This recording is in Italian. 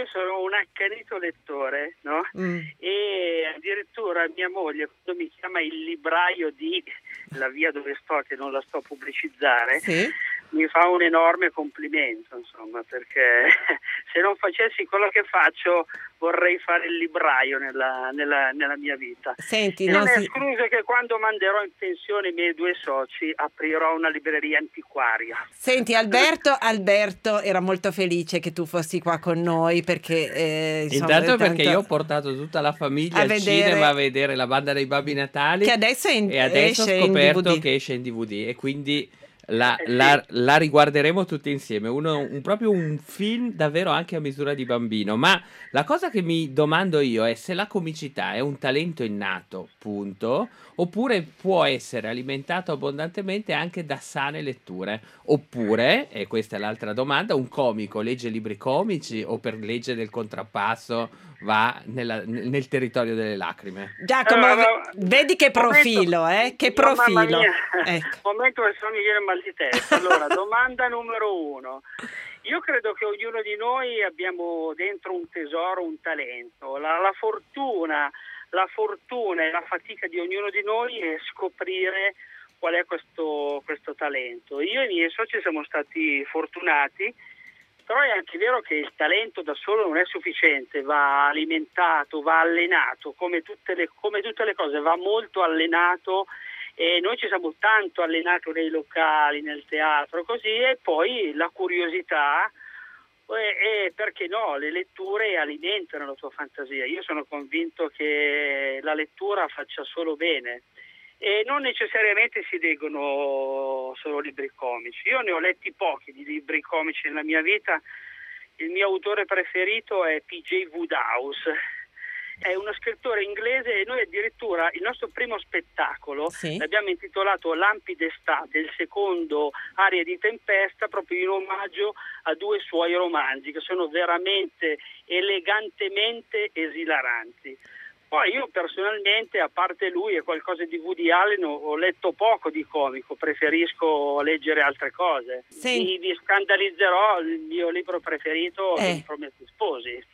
io sono un accanito lettore, no? Mm. E addirittura mia moglie, quando mi chiama il libraio di La via dove sto, che non la sto a pubblicizzare, Sì. mi fa un enorme complimento, insomma, perché se non facessi quello che faccio vorrei fare il libraio nella mia vita. Senti, E no, non è sì. escluso che quando manderò in pensione i miei due soci aprirò una libreria antiquaria. Senti, Alberto era molto felice che tu fossi qua con noi perché insomma, Intanto perché io ho tanto portato tutta la famiglia a al cinema a vedere vedere La banda dei Babbi Natali che adesso e adesso ho esce in scoperto DVD. che esce in DVD e quindi la, Sì. la riguarderemo tutti insieme. Proprio un film davvero anche a misura di bambino. Ma la cosa che mi domando io è se la comicità è un talento innato, punto, oppure può essere alimentato abbondantemente anche da sane letture. Oppure, e questa è l'altra domanda, un comico legge libri comici o per legge del contrappasso va nel territorio delle lacrime? Giacomo, Ma- vedi che profilo, che No, mamma profilo. mia, Ecco. momento che se no mi viene il mal di testa. Allora, domanda numero 1. Io credo che ognuno di noi abbiamo dentro un tesoro, un talento. La fortuna e la fatica di ognuno di noi è scoprire qual è questo talento. Io e i miei soci siamo stati fortunati. Però è anche vero che il talento da solo non è sufficiente, va alimentato, va allenato, come tutte le cose, va molto allenato e noi ci siamo tanto allenati nei locali, nel teatro, così, e poi la curiosità e perché no, le letture alimentano la tua fantasia. Io sono convinto che la lettura faccia solo bene. E non necessariamente si leggono solo libri comici. Io ne ho letti pochi di libri comici nella mia vita. Il mio autore preferito è P.J. Wodehouse. È uno scrittore inglese e noi addirittura il nostro primo spettacolo Sì. l'abbiamo intitolato Lampi d'estate, il secondo Aria di tempesta, proprio in omaggio a due suoi romanzi che sono veramente elegantemente esilaranti. Poi io personalmente, a parte lui e qualcosa di Woody Allen, ho letto poco di comico, preferisco leggere altre cose. Senti. Vi scandalizzerò, il mio libro preferito è I Eh. Promessi Sposi.